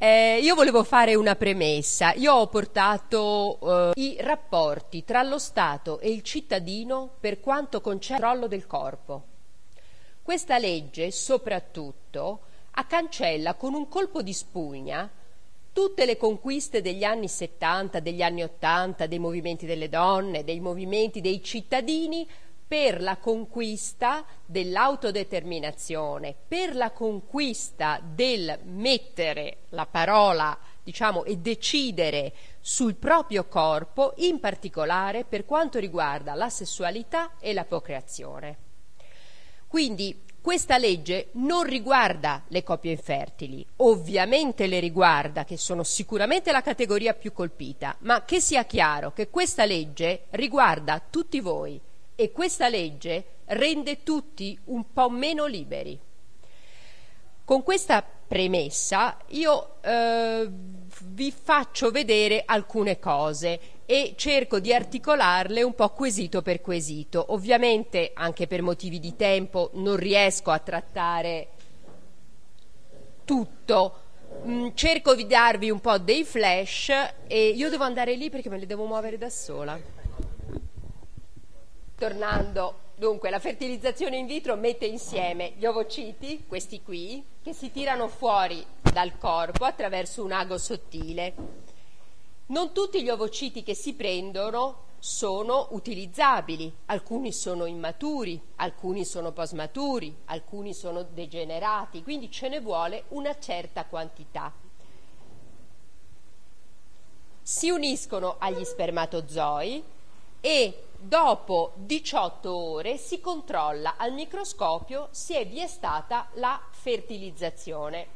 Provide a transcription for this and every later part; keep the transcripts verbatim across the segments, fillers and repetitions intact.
Eh, io volevo fare una premessa. Io ho portato eh, i rapporti tra lo Stato e il cittadino per quanto concerne il controllo del corpo. Questa legge, soprattutto, accancella con un colpo di spugna tutte le conquiste degli anni settanta, degli anni ottanta, dei movimenti delle donne, dei movimenti dei cittadini per la conquista dell'autodeterminazione, per la conquista del mettere la parola, diciamo, e decidere sul proprio corpo, in particolare per quanto riguarda la sessualità e la procreazione. Quindi questa legge non riguarda le coppie infertili, ovviamente le riguarda, che sono sicuramente la categoria più colpita, ma che sia chiaro che questa legge riguarda tutti voi e questa legge rende tutti un po' meno liberi. Con questa premessa io eh, vi faccio vedere alcune cose e cerco di articolarle un po' quesito per quesito. Ovviamente, anche per motivi di tempo, non riesco a trattare tutto. Mm, cerco di darvi un po' dei flash e io devo andare lì perché me le devo muovere da sola. Tornando, dunque, la fertilizzazione in vitro mette insieme gli ovociti, questi qui, che si tirano fuori dal corpo attraverso un ago sottile. Non tutti gli ovociti che si prendono sono utilizzabili, alcuni sono immaturi, alcuni sono postmaturi, alcuni sono degenerati, quindi ce ne vuole una certa quantità. Si uniscono agli spermatozoi e dopo diciotto ore si controlla al microscopio se vi è stata la fertilizzazione.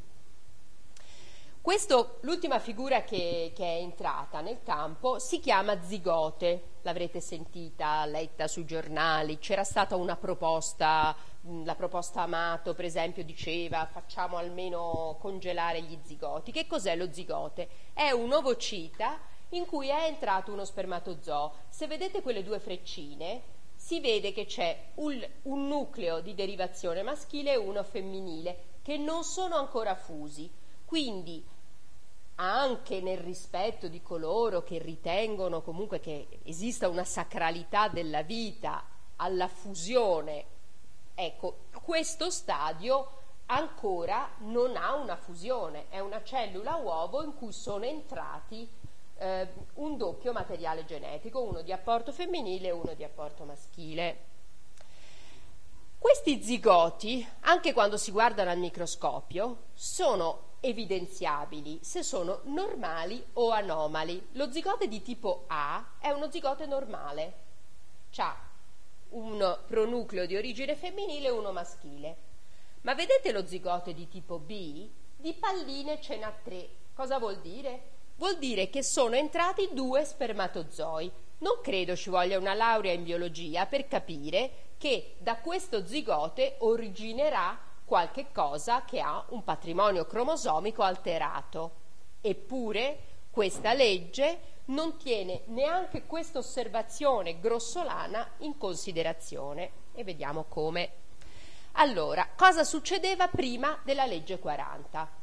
Questo, l'ultima figura che, che è entrata nel campo si chiama zigote, l'avrete sentita, letta sui giornali, c'era stata una proposta, la proposta Amato per esempio diceva facciamo almeno congelare gli zigoti. Che cos'è lo zigote? È un ovocita in cui è entrato uno spermatozoo. Se vedete quelle due freccine, si vede che c'è un, un nucleo di derivazione maschile e uno femminile, che non sono ancora fusi. Quindi, anche nel rispetto di coloro che ritengono comunque che esista una sacralità della vita alla fusione, ecco, questo stadio ancora non ha una fusione, è una cellula uovo in cui sono entrati eh, un doppio materiale genetico, uno di apporto femminile e uno di apporto maschile. Questi zigoti, anche quando si guardano al microscopio, sono evidenziabili se sono normali o anomali. Lo zigote di tipo A è uno zigote normale, c'ha un pronucleo di origine femminile e uno maschile. Ma vedete lo zigote di tipo B? Di palline ce n'ha tre. Cosa vuol dire? Vuol dire che sono entrati due spermatozoi. Non credo ci voglia una laurea in biologia per capire che da questo zigote originerà qualche cosa che ha un patrimonio cromosomico alterato. Eppure questa legge non tiene neanche questa osservazione grossolana in considerazione. E vediamo come. Allora, cosa succedeva prima della legge quaranta?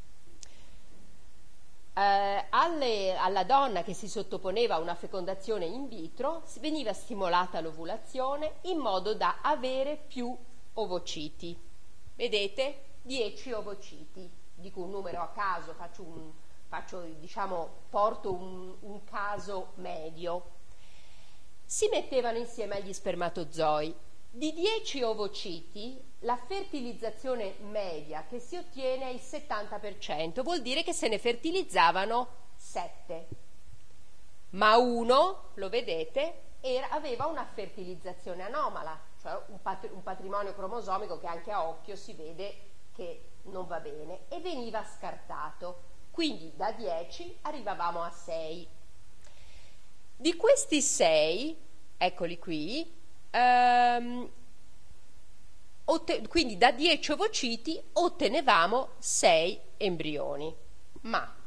Eh, alle, alla donna che si sottoponeva a una fecondazione in vitro veniva stimolata l'ovulazione in modo da avere più ovociti. Vedete? dieci ovociti, dico un numero a caso, faccio, un, faccio diciamo, porto un, un caso medio. Si mettevano insieme agli spermatozoi. Di dieci ovociti la fertilizzazione media che si ottiene è il settanta per cento, vuol dire che se ne fertilizzavano sette. Ma uno, lo vedete, era, aveva una fertilizzazione anomala, cioè un, pat- un patrimonio cromosomico che anche a occhio si vede che non va bene, e veniva scartato. Quindi da dieci arrivavamo a sei. Di questi sei, eccoli qui, ehm, otte- quindi da dieci ovociti ottenevamo sei embrioni. Ma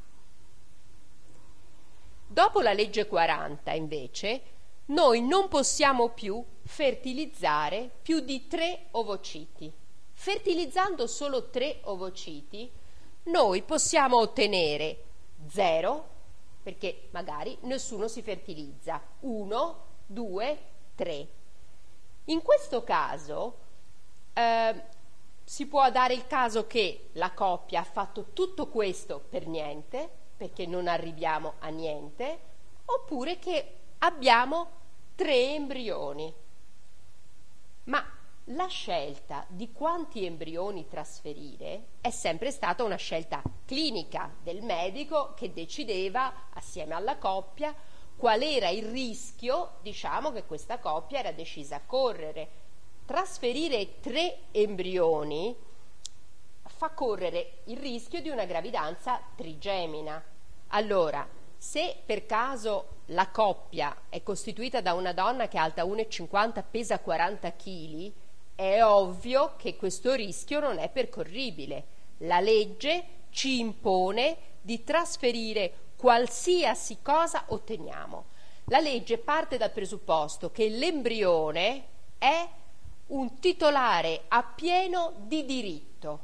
dopo la legge quaranta, invece, noi non possiamo più fertilizzare più di tre ovociti. Fertilizzando solo tre ovociti, noi possiamo ottenere zero, perché magari nessuno si fertilizza, uno, due, tre. In questo caso eh, si può dare il caso che la coppia ha fatto tutto questo per niente, perché non arriviamo a niente, oppure che abbiamo tre embrioni. Ma la scelta di quanti embrioni trasferire è sempre stata una scelta clinica del medico che decideva assieme alla coppia qual era il rischio, diciamo, che questa coppia era decisa a correre. Trasferire tre embrioni fa correre il rischio di una gravidanza trigemina. Allora, se per caso la coppia è costituita da una donna che è alta uno virgola cinquanta, pesa quaranta chili, è ovvio che questo rischio non è percorribile. La legge ci impone di trasferire qualsiasi cosa otteniamo. La legge parte dal presupposto che l'embrione è un titolare appieno di diritto.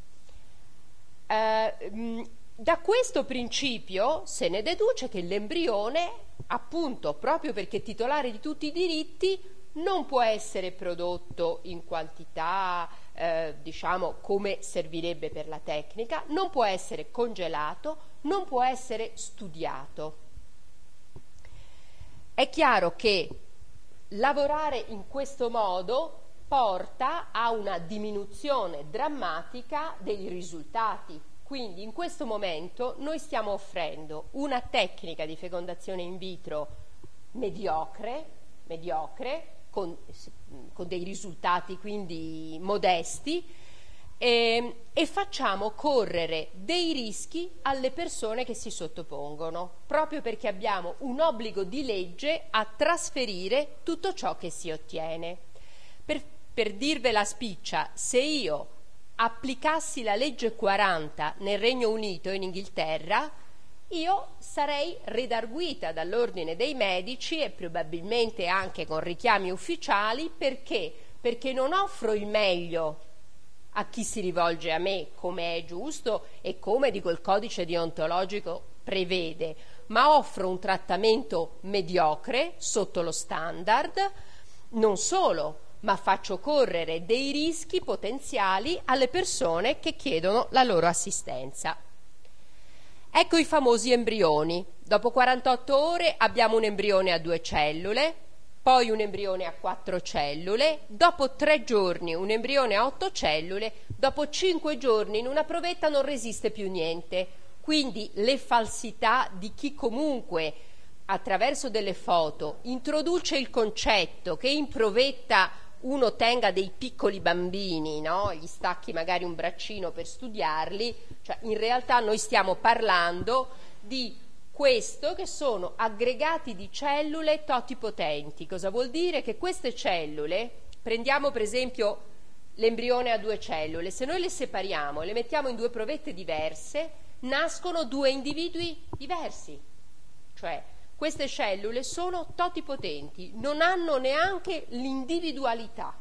Eh, da questo principio se ne deduce che l'embrione, appunto, proprio perché è titolare di tutti i diritti, non può essere prodotto in quantità, eh, diciamo, come servirebbe per la tecnica, non può essere congelato, non può essere studiato. È chiaro che lavorare in questo modo porta a una diminuzione drammatica dei risultati. Quindi in questo momento noi stiamo offrendo una tecnica di fecondazione in vitro mediocre, mediocre con, con dei risultati quindi modesti, e, e facciamo correre dei rischi alle persone che si sottopongono, proprio perché abbiamo un obbligo di legge a trasferire tutto ciò che si ottiene. Per, per dirvela spiccia, se io applicassi la legge quaranta nel Regno Unito e in Inghilterra, io sarei redarguita dall'ordine dei medici e probabilmente anche con richiami ufficiali. Perché? Perché non offro il meglio a chi si rivolge a me, come è giusto e come dico il codice deontologico prevede, ma offro un trattamento mediocre sotto lo standard. Non solo, ma faccio correre dei rischi potenziali alle persone che chiedono la loro assistenza. Ecco i famosi embrioni. Dopo quarantotto ore abbiamo un embrione a due cellule, poi un embrione a quattro cellule, dopo tre giorni un embrione a otto cellule, dopo cinque giorni in una provetta non resiste più niente. Quindi le falsità di chi comunque attraverso delle foto introduce il concetto che in provetta uno tenga dei piccoli bambini, no? Gli stacchi magari un braccino per studiarli, cioè in realtà noi stiamo parlando di questo, che sono aggregati di cellule totipotenti. Cosa vuol dire? Che queste cellule, prendiamo per esempio l'embrione a due cellule, se noi le separiamo e le mettiamo in due provette diverse, nascono due individui diversi, cioè queste cellule sono totipotenti, non hanno neanche l'individualità.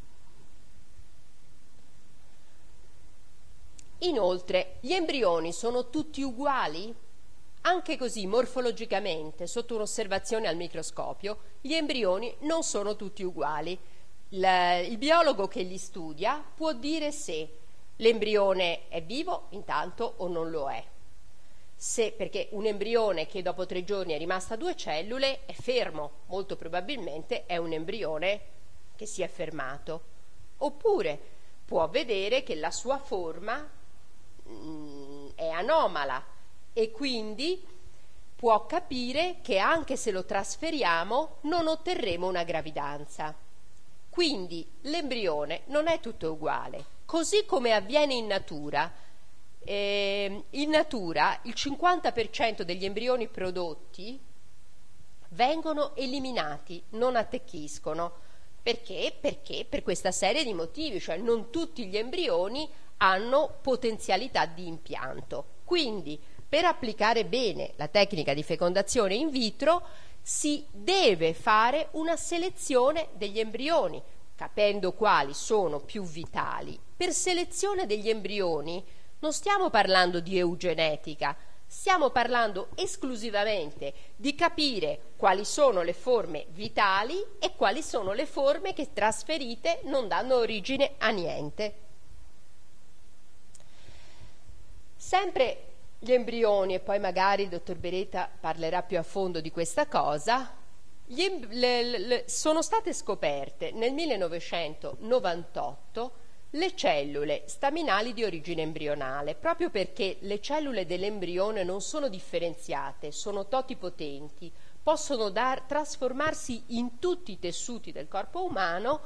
Inoltre, gli embrioni sono tutti uguali? Anche così, morfologicamente, sotto un'osservazione al microscopio, gli embrioni non sono tutti uguali. Il, il biologo che li studia può dire se l'embrione è vivo intanto o non lo è. Se, perché un embrione che dopo tre giorni è rimasto a due cellule è fermo, molto probabilmente è un embrione che si è fermato. Oppure può vedere che la sua forma mh, è anomala e quindi può capire che anche se lo trasferiamo non otterremo una gravidanza. Quindi l'embrione non è tutto uguale, così come avviene in natura. Eh, in natura il cinquanta per cento degli embrioni prodotti vengono eliminati, non attecchiscono. Perché? Perché per questa serie di motivi, cioè non tutti gli embrioni hanno potenzialità di impianto. Quindi per applicare bene la tecnica di fecondazione in vitro si deve fare una selezione degli embrioni, capendo quali sono più vitali. Per selezione degli embrioni Non stiamo parlando di eugenetica, stiamo parlando esclusivamente di capire quali sono le forme vitali e quali sono le forme che trasferite non danno origine a niente. Sempre gli embrioni, e poi magari il dottor Beretta parlerà più a fondo di questa cosa, gli, le, le, sono state scoperte nel millenovecentonovantotto le cellule staminali di origine embrionale, proprio perché le cellule dell'embrione non sono differenziate, sono totipotenti, possono dar, trasformarsi in tutti i tessuti del corpo umano.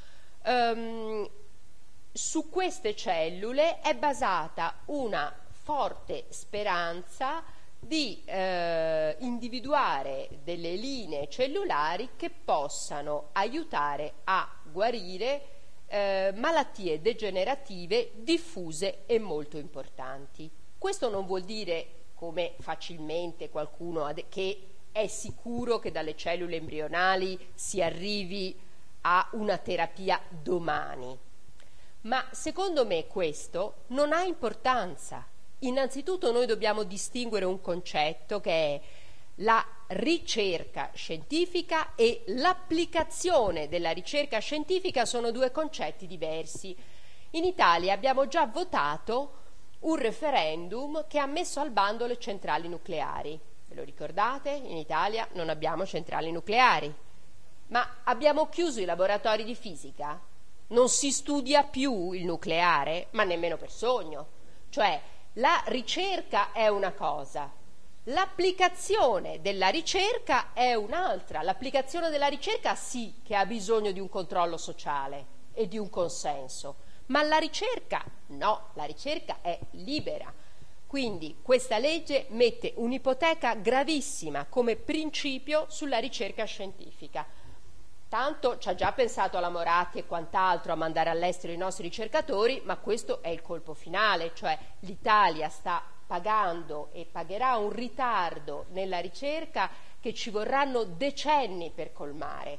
Um, su queste cellule è basata una forte speranza di eh, individuare delle linee cellulari che possano aiutare a guarire Eh, malattie degenerative diffuse e molto importanti. Questo non vuol dire, come facilmente qualcuno ha de- che è sicuro che dalle cellule embrionali si arrivi a una terapia domani, ma secondo me questo non ha importanza. Innanzitutto noi dobbiamo distinguere un concetto che è la ricerca scientifica e l'applicazione della ricerca scientifica. Sono due concetti diversi. In Italia abbiamo già votato un referendum che ha messo al bando le centrali nucleari. Ve lo ricordate? In Italia non abbiamo centrali nucleari, ma abbiamo chiuso i laboratori di fisica. Non si studia più il nucleare, ma nemmeno per sogno. Cioè, la ricerca è una cosa, l'applicazione della ricerca è un'altra. L'applicazione della ricerca sì che ha bisogno di un controllo sociale e di un consenso, ma la ricerca no, la ricerca è libera. Quindi questa legge mette un'ipoteca gravissima come principio sulla ricerca scientifica. Tanto ci ha già pensato la Moratti e quant'altro a mandare all'estero i nostri ricercatori, ma questo è il colpo finale, cioè l'Italia sta pagando e pagherà un ritardo nella ricerca che ci vorranno decenni per colmare.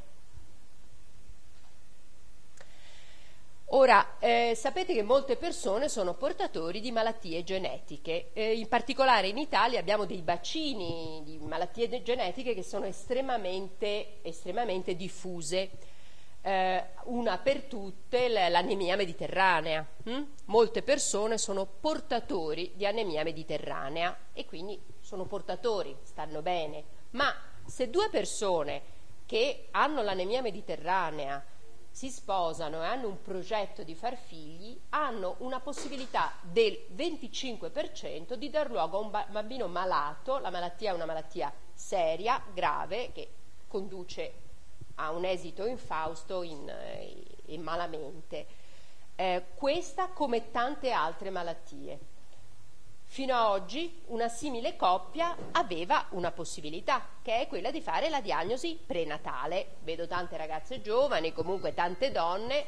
Ora, eh, sapete che molte persone sono portatori di malattie genetiche, eh, in particolare in Italia abbiamo dei bacini di malattie de- genetiche che sono estremamente, estremamente diffuse. Eh, una per tutte l'anemia mediterranea. Hm? Molte persone sono portatori di anemia mediterranea e quindi sono portatori, stanno bene, ma se due persone che hanno l'anemia mediterranea si sposano e hanno un progetto di far figli, hanno una possibilità del venticinque per cento di dar luogo a un bambino malato. La malattia è una malattia seria, grave, che conduce a un esito infausto in, in malamente. Eh, questa come tante altre malattie. Fino a oggi una simile coppia aveva una possibilità, che è quella di fare la diagnosi prenatale. Vedo tante ragazze giovani, comunque tante donne.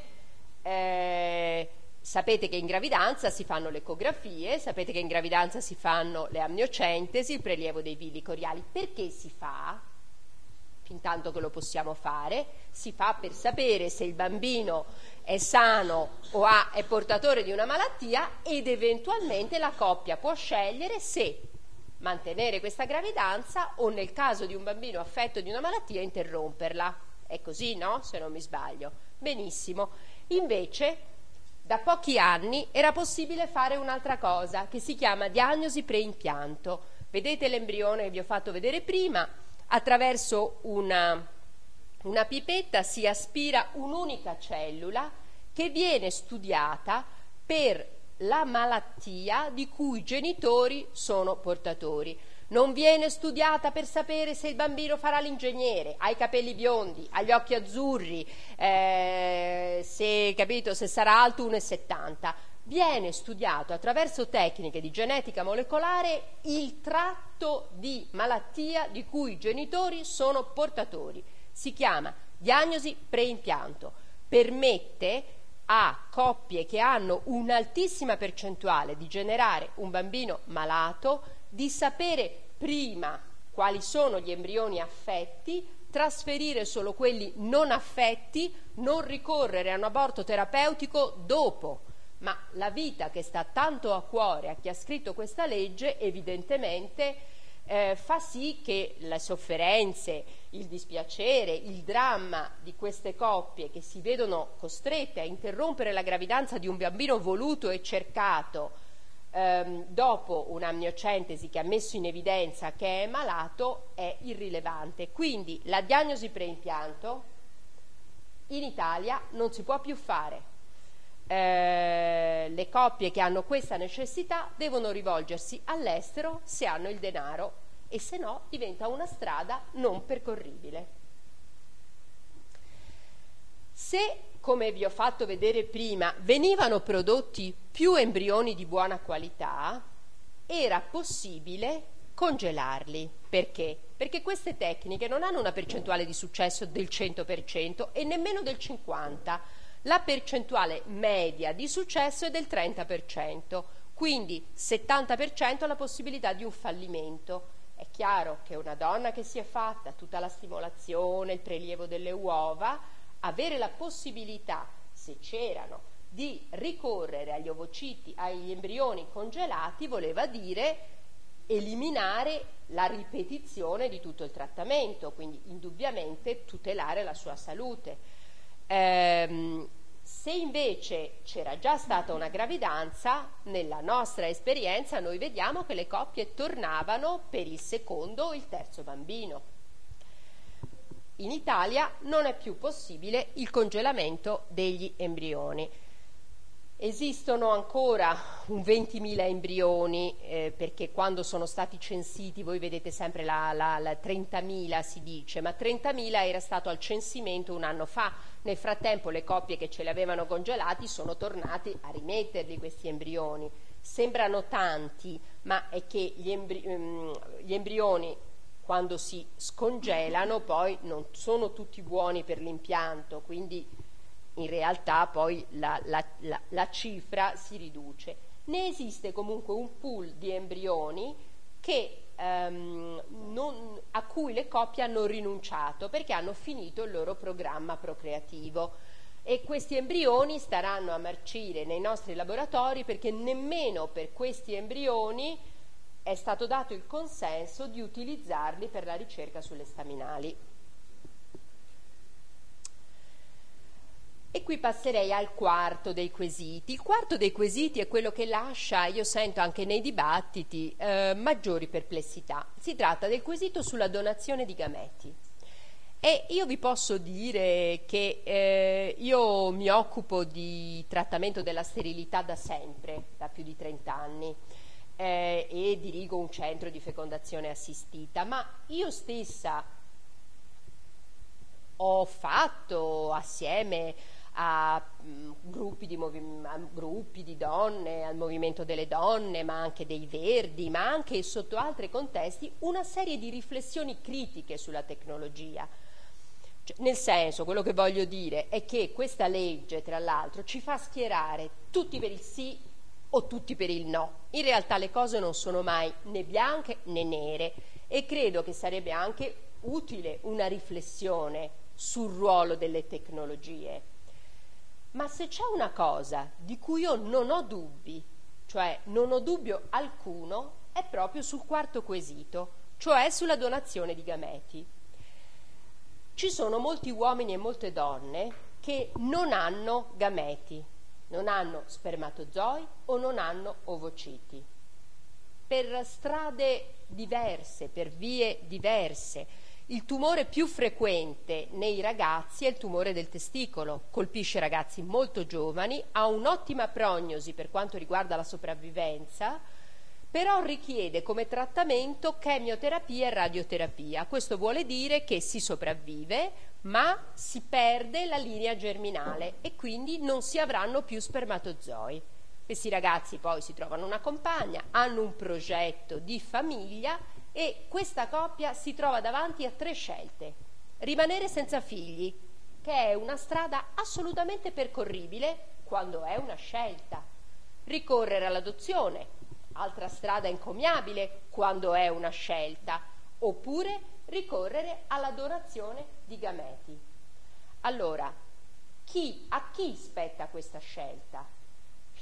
Eh, sapete che in gravidanza si fanno le ecografie, sapete che in gravidanza si fanno le amniocentesi, il prelievo dei villi coriali. Perché si fa? Fintanto che lo possiamo fare, si fa per sapere se il bambino è sano o ha, è portatore di una malattia, ed eventualmente la coppia può scegliere se mantenere questa gravidanza o, nel caso di un bambino affetto di una malattia, interromperla. È così, no? Se non mi sbaglio. Benissimo. Invece, da pochi anni era possibile fare un'altra cosa che si chiama diagnosi preimpianto. Vedete l'embrione che vi ho fatto vedere prima? Attraverso una, una pipetta si aspira un'unica cellula che viene studiata per la malattia di cui i genitori sono portatori. Non viene studiata per sapere se il bambino farà l'ingegnere, ha i capelli biondi, ha gli occhi azzurri, eh, se, capito, se sarà alto uno e settanta. Viene studiato attraverso tecniche di genetica molecolare il tratto di malattia di cui i genitori sono portatori. Si chiama diagnosi preimpianto. Permette a coppie che hanno un'altissima percentuale di generare un bambino malato di sapere prima quali sono gli embrioni affetti, trasferire solo quelli non affetti, non ricorrere a un aborto terapeutico dopo. ma la vita che sta tanto a cuore a chi ha scritto questa legge evidentemente eh, fa sì che le sofferenze, il dispiacere, il dramma di queste coppie che si vedono costrette a interrompere la gravidanza di un bambino voluto e cercato ehm, dopo un'amniocentesi che ha messo in evidenza che è malato è irrilevante. Quindi la diagnosi preimpianto in Italia non si può più fare. Eh, le coppie che hanno questa necessità devono rivolgersi all'estero se hanno il denaro, e se no diventa una strada non percorribile. Se, come vi ho fatto vedere prima, venivano prodotti più embrioni di buona qualità, era possibile congelarli. Perché? Perché queste tecniche non hanno una percentuale di successo del cento per cento e nemmeno del cinquanta per cento. La percentuale media di successo è del trenta per cento, quindi settanta per cento la possibilità di un fallimento. È chiaro che una donna che si è fatta tutta la stimolazione, il prelievo delle uova, avere la possibilità, se c'erano, di ricorrere agli ovociti, agli embrioni congelati, voleva dire eliminare la ripetizione di tutto il trattamento, quindi indubbiamente tutelare la sua salute. Ehm, se invece c'era già stata una gravidanza, nella nostra esperienza noi vediamo che le coppie tornavano per il secondo o il terzo bambino. In Italia non è più possibile il congelamento degli embrioni. Esistono ancora un ventimila embrioni, eh, perché quando sono stati censiti, voi vedete sempre la, la, la trentamila si dice, ma trentamila era stato al censimento un anno fa. Nel frattempo le coppie che ce li avevano congelati sono tornati a rimetterli questi embrioni. Sembrano tanti, ma è che gli, embri- gli embrioni quando si scongelano poi non sono tutti buoni per l'impianto, quindi in realtà poi la, la, la, la cifra si riduce. Ne esiste comunque un pool di embrioni che, ehm, non, a cui le coppie hanno rinunciato perché hanno finito il loro programma procreativo, e questi embrioni staranno a marcire nei nostri laboratori perché nemmeno per questi embrioni è stato dato il consenso di utilizzarli per la ricerca sulle staminali. E qui passerei al quarto dei quesiti. Il quarto dei quesiti è quello che lascia, io sento anche nei dibattiti, eh, maggiori perplessità. Si tratta del quesito sulla donazione di gameti. E io vi posso dire che eh, io mi occupo di trattamento della sterilità da sempre, da più di trenta anni, eh, e dirigo un centro di fecondazione assistita, ma io stessa ho fatto assieme a mh, gruppi, di movi- a gruppi di donne, al movimento delle donne, ma anche dei Verdi, ma anche sotto altri contesti, una serie di riflessioni critiche sulla tecnologia. Cioè, nel senso, quello che voglio dire è che questa legge, tra l'altro, ci fa schierare tutti per il sì o tutti per il no. In realtà le cose non sono mai né bianche né nere, e credo che sarebbe anche utile una riflessione sul ruolo delle tecnologie. Ma se c'è una cosa di cui io non ho dubbi, cioè non ho dubbio alcuno, è proprio sul quarto quesito, cioè sulla donazione di gameti. Ci sono molti uomini e molte donne che non hanno gameti, non hanno spermatozoi o non hanno ovociti, per strade diverse, per vie diverse. Il tumore più frequente nei ragazzi è il tumore del testicolo, colpisce ragazzi molto giovani, ha un'ottima prognosi per quanto riguarda la sopravvivenza, però richiede come trattamento chemioterapia e radioterapia. Questo vuole dire che si sopravvive, ma si perde la linea germinale e quindi non si avranno più spermatozoi. Questi ragazzi poi si trovano una compagna, hanno un progetto di famiglia, e questa coppia si trova davanti a tre scelte: rimanere senza figli, che è una strada assolutamente percorribile quando è una scelta; ricorrere all'adozione, altra strada encomiabile quando è una scelta; oppure ricorrere alla donazione di gameti. Allora, chi, a chi spetta questa scelta?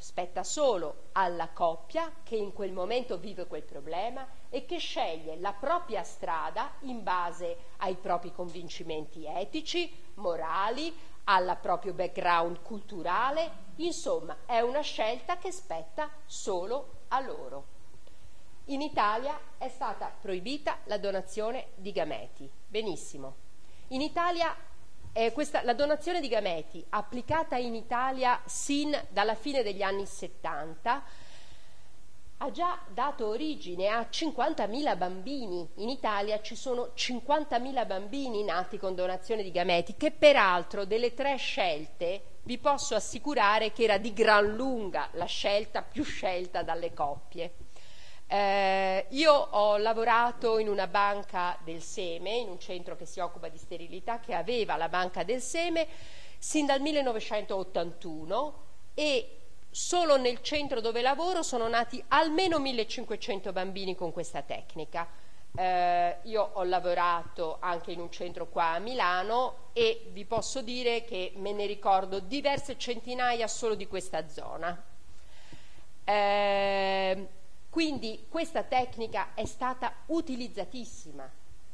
spetta solo alla coppia che in quel momento vive quel problema e che sceglie la propria strada in base ai propri convincimenti etici, morali, al proprio background culturale, insomma è una scelta che spetta solo a loro. In Italia è stata proibita la donazione di gameti, benissimo. In Italia eh, questa, la donazione di gameti applicata in Italia sin dalla fine degli anni settanta ha già dato origine a cinquantamila bambini. In Italia ci sono cinquantamila bambini nati con donazione di gameti, che peraltro delle tre scelte vi posso assicurare che era di gran lunga la scelta più scelta dalle coppie. Eh, io ho lavorato in una banca del seme, in un centro che si occupa di sterilità, che aveva la banca del seme sin dal millenovecentottantuno, e solo nel centro dove lavoro sono nati almeno millecinquecento bambini con questa tecnica. Eh, io ho lavorato anche in un centro qua a Milano e vi posso dire che me ne ricordo diverse centinaia solo di questa zona. Eh, quindi questa tecnica è stata utilizzatissima.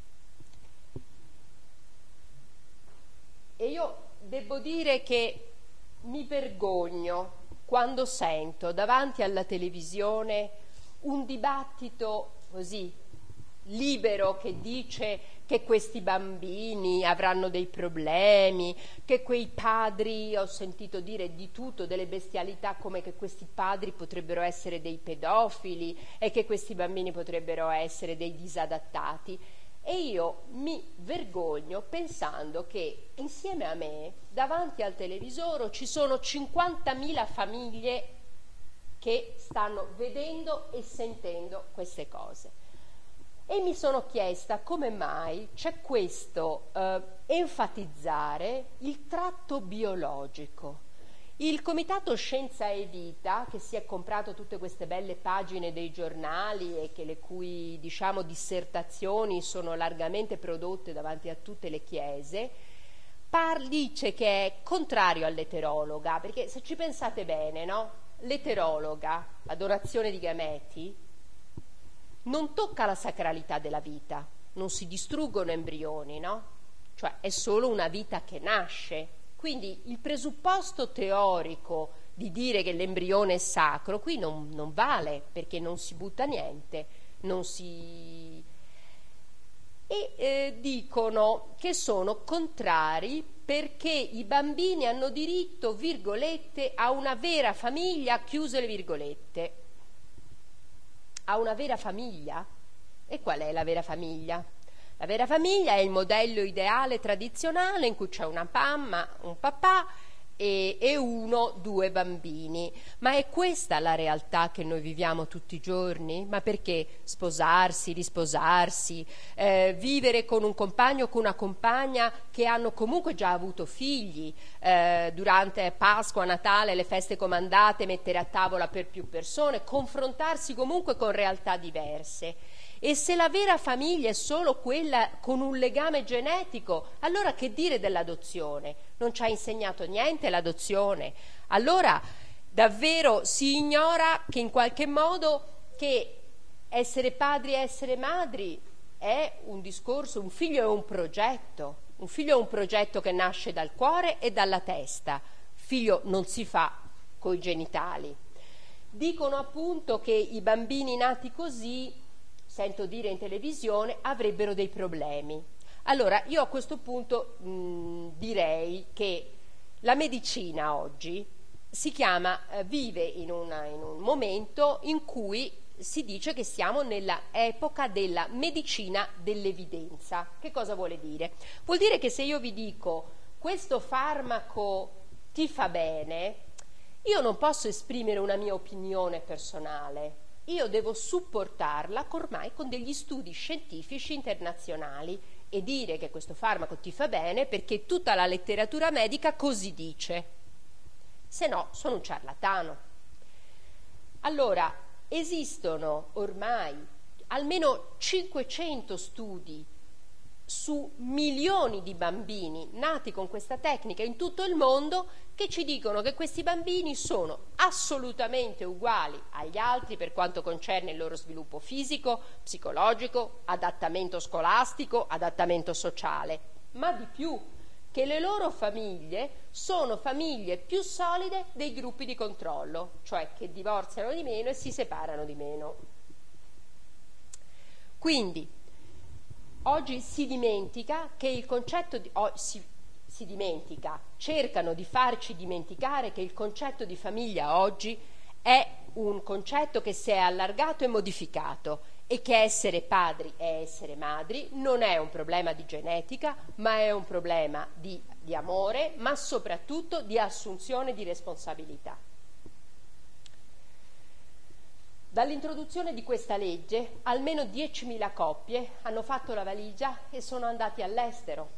E io devo dire che mi vergogno quando sento davanti alla televisione un dibattito così libero che dice che questi bambini avranno dei problemi, che quei padri, ho sentito dire di tutto, delle bestialità, come che questi padri potrebbero essere dei pedofili e che questi bambini potrebbero essere dei disadattati. E io mi vergogno pensando che insieme a me, davanti al televisore, ci sono cinquantamila famiglie che stanno vedendo e sentendo queste cose. E mi sono chiesta come mai c'è questo eh, enfatizzare il tratto biologico. Il Comitato Scienza e Vita, che si è comprato tutte queste belle pagine dei giornali e che le cui, diciamo, dissertazioni sono largamente prodotte davanti a tutte le chiese, par- dice che è contrario all'eterologa, perché se ci pensate bene, no? L'eterologa, la donazione di gameti, non tocca la sacralità della vita, non si distruggono embrioni, no? Cioè è solo una vita che nasce. Quindi il presupposto teorico di dire che l'embrione è sacro qui non, non vale, perché non si butta niente, non si... E eh, dicono che sono contrari perché i bambini hanno diritto, virgolette, a una vera famiglia, chiuse le virgolette. A una vera famiglia? E qual è la vera famiglia? La vera famiglia è il modello ideale tradizionale in cui c'è una mamma, un papà e, e uno, due bambini. Ma è questa la realtà che noi viviamo tutti i giorni? Ma perché sposarsi, risposarsi, eh, vivere con un compagno o con una compagna che hanno comunque già avuto figli, eh, durante Pasqua, Natale, le feste comandate, mettere a tavola per più persone, confrontarsi comunque con realtà diverse. E se la vera famiglia è solo quella con un legame genetico, allora che dire dell'adozione? Non ci ha insegnato niente l'adozione. Allora davvero si ignora che in qualche modo che essere padri e essere madri è un discorso, un figlio è un progetto, un figlio è un progetto che nasce dal cuore e dalla testa, figlio non si fa coi genitali. Dicono appunto che i bambini nati così, sento dire in televisione, avrebbero dei problemi. Allora, io a questo punto mh, direi che la medicina oggi si chiama, eh, vive in, una, in un momento in cui si dice che siamo nella epoca della medicina dell'evidenza. Che cosa vuole dire? Vuol dire che se io vi dico questo farmaco ti fa bene, io non posso esprimere una mia opinione personale. Io devo supportarla ormai con degli studi scientifici internazionali e dire che questo farmaco ti fa bene perché tutta la letteratura medica così dice. Se no, sono un ciarlatano. Allora, esistono ormai almeno cinquecento studi su milioni di bambini nati con questa tecnica in tutto il mondo, che ci dicono che questi bambini sono assolutamente uguali agli altri per quanto concerne il loro sviluppo fisico, psicologico, adattamento scolastico, adattamento sociale, ma di più, che le loro famiglie sono famiglie più solide dei gruppi di controllo, cioè che divorziano di meno e si separano di meno. Quindi oggi si dimentica che il concetto di, oh, si, si dimentica, cercano di farci dimenticare che il concetto di famiglia oggi è un concetto che si è allargato e modificato, e che essere padri e essere madri non è un problema di genetica, ma è un problema di, di amore, ma soprattutto di assunzione di responsabilità. Dall'introduzione di questa legge, almeno diecimila coppie hanno fatto la valigia e sono andati all'estero.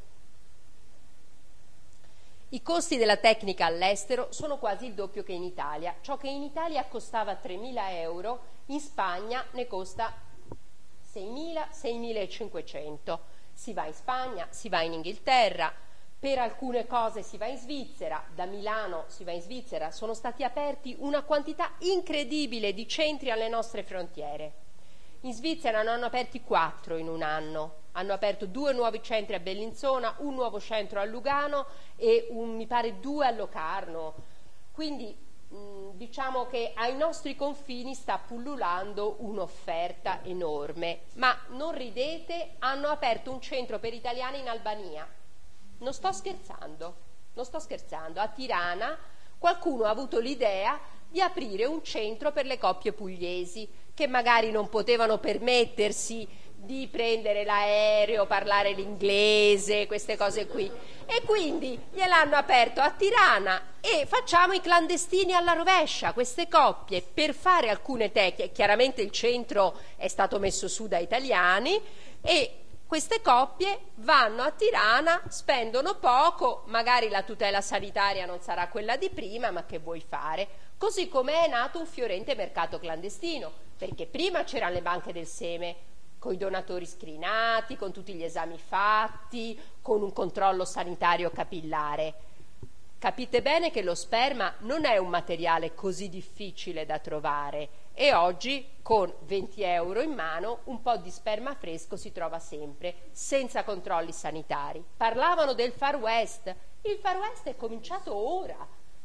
I costi della tecnica all'estero sono quasi il doppio che in Italia. Ciò che in Italia costava tremila euro, in Spagna ne costa seimila, seimilacinquecento. Si va in Spagna, si va in Inghilterra, per alcune cose si va in Svizzera, da Milano si va in Svizzera, sono stati aperti una quantità incredibile di centri alle nostre frontiere. In Svizzera ne hanno aperti quattro in un anno, hanno aperto due nuovi centri a Bellinzona, un nuovo centro a Lugano e un, mi pare due a Locarno, quindi mh, diciamo che ai nostri confini sta pullulando un'offerta enorme, ma non ridete, hanno aperto un centro per italiani in Albania. Non sto scherzando, non sto scherzando. A Tirana qualcuno ha avuto l'idea di aprire un centro per le coppie pugliesi che magari non potevano permettersi di prendere l'aereo, parlare l'inglese, queste cose qui. E quindi gliel'hanno aperto a Tirana e facciamo i clandestini alla rovescia, queste coppie, per fare alcune tecniche. Chiaramente il centro è stato messo su da italiani e queste coppie vanno a Tirana, spendono poco, magari la tutela sanitaria non sarà quella di prima, ma che vuoi fare? Così come è nato un fiorente mercato clandestino, perché prima c'erano le banche del seme, con i donatori screenati, con tutti gli esami fatti, con un controllo sanitario capillare. Capite bene che lo sperma non è un materiale così difficile da trovare e oggi con venti euro in mano un po' di sperma fresco si trova sempre, senza controlli sanitari. Parlavano del Far West, il Far West è cominciato ora,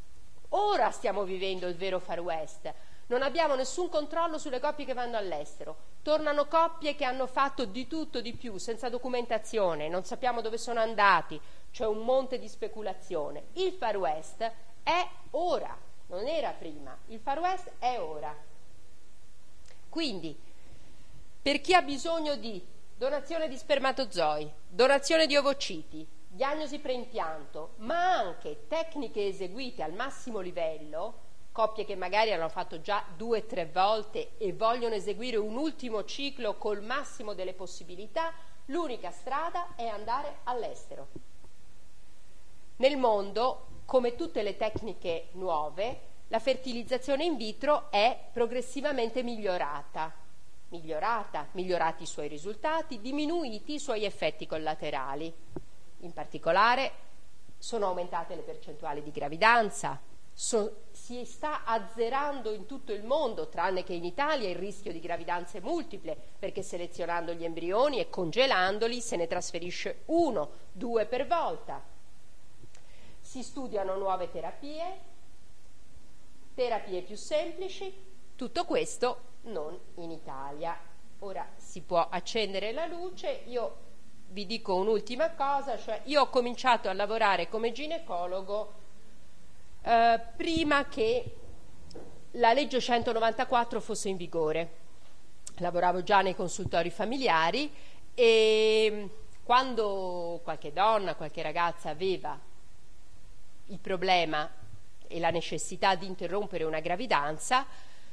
ora stiamo vivendo il vero Far West. Non abbiamo nessun controllo sulle coppie che vanno all'estero, tornano coppie che hanno fatto di tutto di più, senza documentazione, non sappiamo dove sono andati, c'è un monte di speculazione. Il Far West è ora, non era prima, il Far West è ora. Quindi, per chi ha bisogno di donazione di spermatozoi, donazione di ovociti, diagnosi preimpianto, ma anche tecniche eseguite al massimo livello, coppie che magari hanno fatto già due o tre volte e vogliono eseguire un ultimo ciclo col massimo delle possibilità, l'unica strada è andare all'estero. Nel mondo, come tutte le tecniche nuove, la fertilizzazione in vitro è progressivamente migliorata, migliorata, migliorati i suoi risultati, diminuiti i suoi effetti collaterali. In particolare sono aumentate le percentuali di gravidanza, so, si sta azzerando in tutto il mondo, tranne che in Italia, il rischio di gravidanze multiple, perché selezionando gli embrioni e congelandoli se ne trasferisce uno, due per volta. Si studiano nuove terapie, terapie più semplici, tutto questo non in Italia. Ora si può accendere la luce, io vi dico un'ultima cosa, cioè io ho cominciato a lavorare come ginecologo eh, prima che la legge centonovantaquattro fosse in vigore. Lavoravo già nei consultori familiari e quando qualche donna, qualche ragazza aveva il problema e la necessità di interrompere una gravidanza,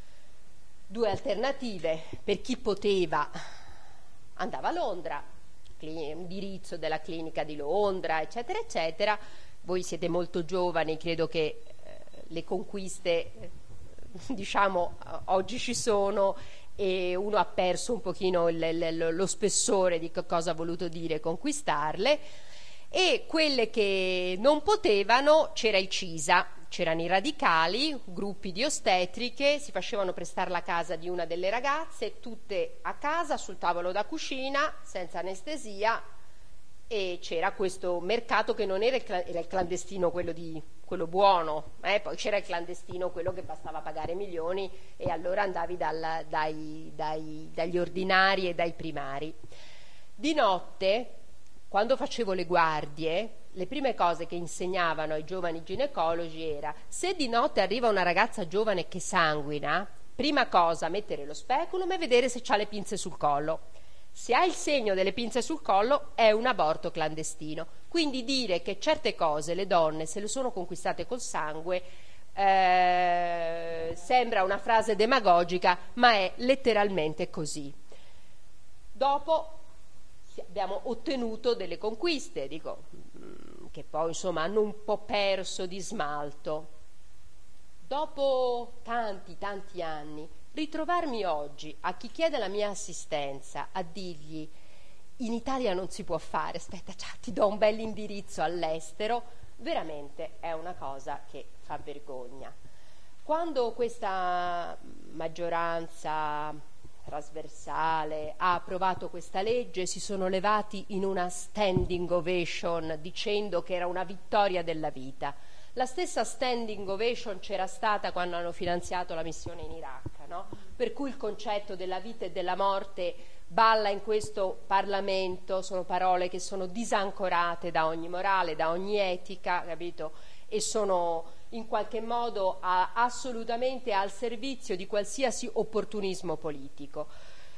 due alternative: per chi poteva andava a Londra, indirizzo della clinica di Londra, eccetera eccetera. Voi siete molto giovani, credo che eh, le conquiste eh, diciamo oggi ci sono e uno ha perso un pochino il, il, lo spessore di cosa ha voluto dire conquistarle, e quelle che non potevano, c'era il CISA, c'erano i radicali, gruppi di ostetriche, si facevano prestare la casa di una delle ragazze, tutte a casa sul tavolo da cucina, senza anestesia, e c'era questo mercato che non era il, era il clandestino, quello, di, quello buono, eh? Poi c'era il clandestino, quello che bastava pagare milioni e allora andavi dal, dai, dai, dagli ordinari e dai primari. Di notte, quando facevo le guardie, le prime cose che insegnavano ai giovani ginecologi era: se di notte arriva una ragazza giovane che sanguina, prima cosa mettere lo speculum e vedere se ha le pinze sul collo. Se ha il segno delle pinze sul collo è un aborto clandestino. Quindi dire che certe cose le donne se le sono conquistate col sangue eh, sembra una frase demagogica, ma è letteralmente così. Dopo abbiamo ottenuto delle conquiste, dico, che poi insomma hanno un po' perso di smalto. Dopo tanti tanti anni, ritrovarmi oggi a chi chiede la mia assistenza a dirgli: in Italia non si può fare, aspetta, cioè, ti do un bel indirizzo all'estero, veramente è una cosa che fa vergogna. Quando questa maggioranza trasversale ha approvato questa legge, si sono levati in una standing ovation dicendo che era una vittoria della vita. La stessa standing ovation c'era stata quando hanno finanziato la missione in Iraq, no? Per cui il concetto della vita e della morte balla in questo Parlamento, sono parole che sono disancorate da ogni morale, da ogni etica, capito? E sono in qualche modo a, assolutamente al servizio di qualsiasi opportunismo politico.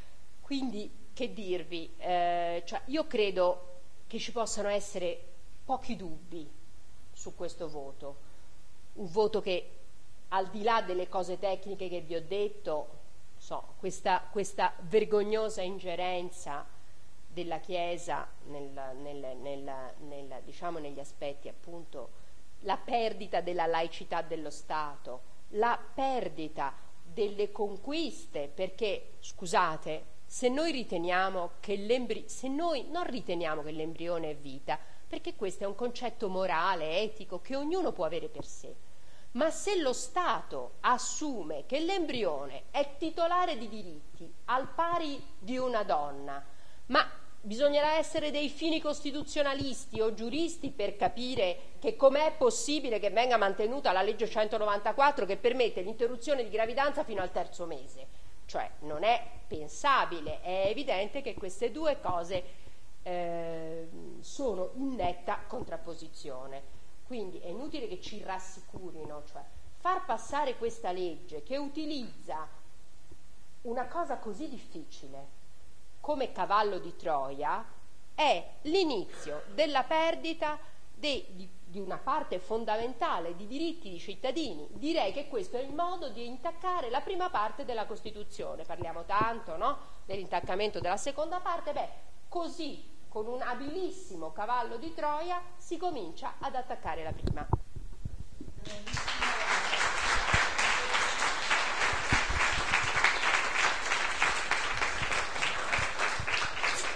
Quindi, che dirvi, eh, cioè io credo che ci possano essere pochi dubbi su questo voto, un voto che al di là delle cose tecniche che vi ho detto, so, questa, questa vergognosa ingerenza della Chiesa nel, nel, nel, nel, diciamo, negli aspetti appunto, la perdita della laicità dello Stato, la perdita delle conquiste, perché scusate, se noi riteniamo che l'embrione, se noi non riteniamo che l'embrione è vita, perché questo è un concetto morale, etico, che ognuno può avere per sé, ma se lo Stato assume che l'embrione è titolare di diritti al pari di una donna, ma bisognerà essere dei fini costituzionalisti o giuristi per capire che com'è possibile che venga mantenuta la legge centonovantaquattro che permette l'interruzione di gravidanza fino al terzo mese. Cioè non è pensabile, è evidente che queste due cose eh, sono in netta contrapposizione. Quindi è inutile che ci rassicurino, cioè far passare questa legge che utilizza una cosa così difficile come cavallo di Troia è l'inizio della perdita de, di, di una parte fondamentale di diritti di cittadini. Direi che questo è il modo di intaccare la prima parte della Costituzione. Parliamo tanto, no, dell'intaccamento della seconda parte. Beh, così, con un abilissimo cavallo di Troia, si comincia ad attaccare la prima.